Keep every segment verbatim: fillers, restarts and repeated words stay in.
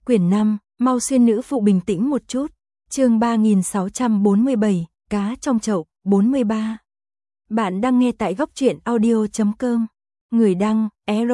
Quyển năm, mau xuyên nữ phụ bình tĩnh một chút. Chương ba nghìn sáu trăm bốn mươi bảy, cá trong chậu, bốn mươi ba. Bạn đang nghe tại góc truyện audio chấm com. Người đăng,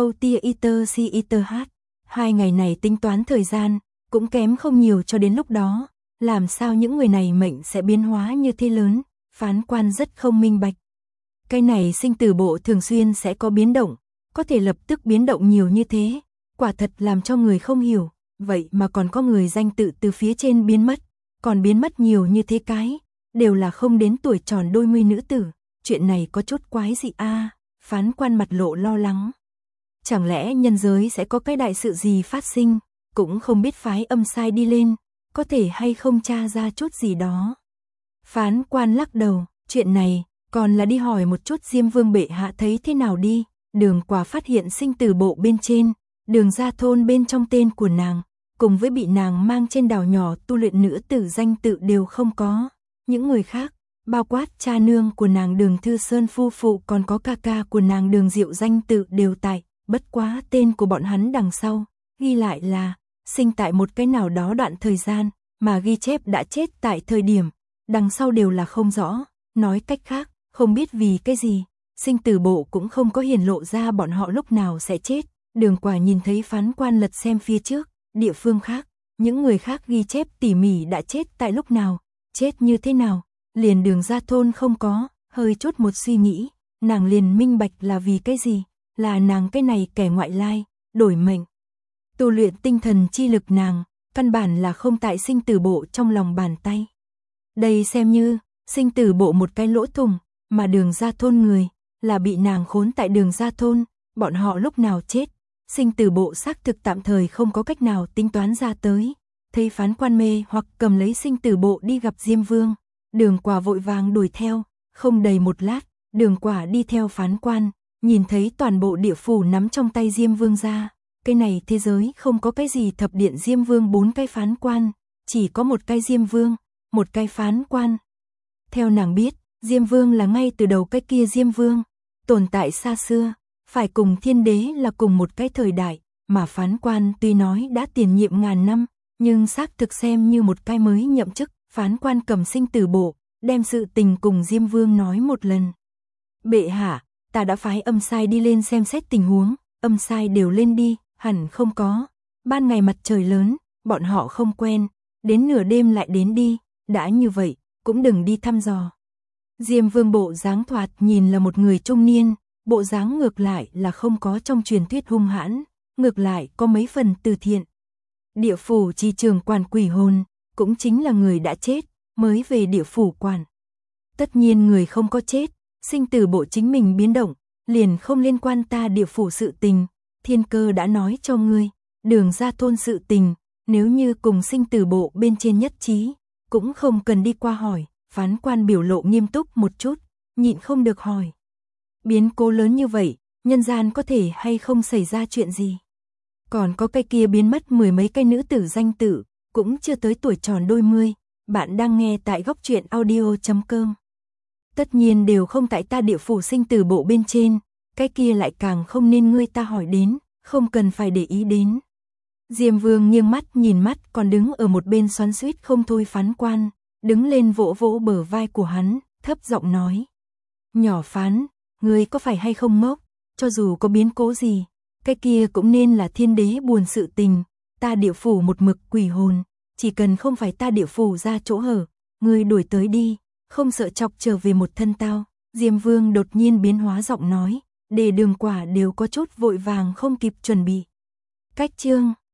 erotiaiterch. Hai ngày này tính toán thời gian, cũng kém không nhiều cho đến lúc đó. Làm sao những người này mệnh sẽ biến hóa như thế lớn, phán quan rất không minh bạch. Cái này sinh tử bộ thường xuyên sẽ có biến động, có thể lập tức biến động nhiều như thế, quả thật làm cho người không hiểu. Vậy mà còn có người danh tự từ phía trên biến mất, còn biến mất nhiều như thế cái, đều là không đến tuổi tròn đôi mươi nữ tử, chuyện này có chút quái dị a. À, phán quan mặt lộ lo lắng. Chẳng lẽ nhân giới sẽ có cái đại sự gì phát sinh, cũng không biết phái âm sai đi lên, có thể hay không tra ra chút gì đó. Phán quan lắc đầu, chuyện này, còn là đi hỏi một chút Diêm Vương bệ hạ thấy thế nào đi. Đường Quả phát hiện sinh tử bộ bên trên, Đường Gia Thôn bên trong tên của nàng, cùng với bị nàng mang trên đảo nhỏ tu luyện nữ tử danh tự đều không có. Những người khác, bao quát cha nương của nàng Đường Thư Sơn phu phụ còn có ca ca của nàng Đường Diệu danh tự đều tại, bất quá tên của bọn hắn đằng sau, ghi lại là, sinh tại một cái nào đó đoạn thời gian, mà ghi chép đã chết tại thời điểm, đằng sau đều là không rõ, nói cách khác, không biết vì cái gì, sinh tử bộ cũng không có hiển lộ ra bọn họ lúc nào sẽ chết. Đường Quả nhìn thấy phán quan lật xem phía trước, địa phương khác, những người khác ghi chép tỉ mỉ đã chết tại lúc nào, chết như thế nào, liền Đường Gia Thôn không có, hơi chút một suy nghĩ, nàng liền minh bạch là vì cái gì, là nàng cái này kẻ ngoại lai, đổi mệnh. Tu luyện tinh thần chi lực nàng, căn bản là không tại sinh tử bộ trong lòng bàn tay. Đây xem như, sinh tử bộ một cái lỗ thủng, mà Đường Gia Thôn người, là bị nàng khốn tại Đường Gia Thôn, bọn họ lúc nào chết. Sinh tử bộ xác thực tạm thời không có cách nào tính toán ra tới. Thấy phán quan mê hoặc cầm lấy sinh tử bộ đi gặp Diêm Vương, Đường Quả vội vàng đuổi theo, không đầy một lát, Đường Quả đi theo phán quan, nhìn thấy toàn bộ địa phủ nắm trong tay Diêm Vương ra. Cái này thế giới không có cái gì thập điện Diêm Vương bốn cái phán quan, chỉ có một cái Diêm Vương, một cái phán quan. Theo nàng biết, Diêm Vương là ngay từ đầu cái kia Diêm Vương, tồn tại xa xưa. Phải cùng thiên đế là cùng một cái thời đại, mà phán quan tuy nói đã tiền nhiệm ngàn năm, nhưng xác thực xem như một cái mới nhậm chức. Phán quan cầm sinh tử bộ, đem sự tình cùng Diêm Vương nói một lần. Bệ hạ, ta đã phái âm sai đi lên xem xét tình huống, âm sai đều lên đi, hẳn không có. Ban ngày mặt trời lớn, bọn họ không quen, đến nửa đêm lại đến đi, đã như vậy, cũng đừng đi thăm dò. Diêm Vương bộ dáng thoạt nhìn là một người trung niên. Bộ dáng ngược lại là không có trong truyền thuyết hung hãn, ngược lại có mấy phần từ thiện. Địa phủ chi trường quản quỷ hồn, cũng chính là người đã chết, mới về địa phủ quản. Tất nhiên người không có chết, sinh tử bộ chính mình biến động, liền không liên quan ta địa phủ sự tình. Thiên cơ đã nói cho ngươi, Đường Gia Thôn sự tình, nếu như cùng sinh tử bộ bên trên nhất trí, cũng không cần đi qua hỏi. Phán quan biểu lộ nghiêm túc một chút, nhịn không được hỏi. Biến cố lớn như vậy, nhân gian có thể hay không xảy ra chuyện gì? Còn có cái kia biến mất mười mấy cái nữ tử danh tử, cũng chưa tới tuổi tròn đôi mươi. Bạn đang nghe tại góc truyện audio chấm com. Tất nhiên đều không tại ta địa phủ sinh tử bộ bên trên, cái kia lại càng không nên ngươi ta hỏi đến, không cần phải để ý đến. Diêm Vương nghiêng mắt nhìn mắt còn đứng ở một bên xoắn xuýt không thôi phán quan, đứng lên vỗ vỗ bờ vai của hắn, thấp giọng nói. Nhỏ phán, ngươi có phải hay không ngốc, cho dù có biến cố gì, cái kia cũng nên là thiên đế buồn sự tình, ta địa phủ một mực quỷ hồn, chỉ cần không phải ta địa phủ ra chỗ hở, ngươi đuổi tới đi, không sợ chọc trở về một thân tao. Diêm Vương đột nhiên biến hóa giọng nói, để Đường Quả đều có chút vội vàng không kịp chuẩn bị. Cách chương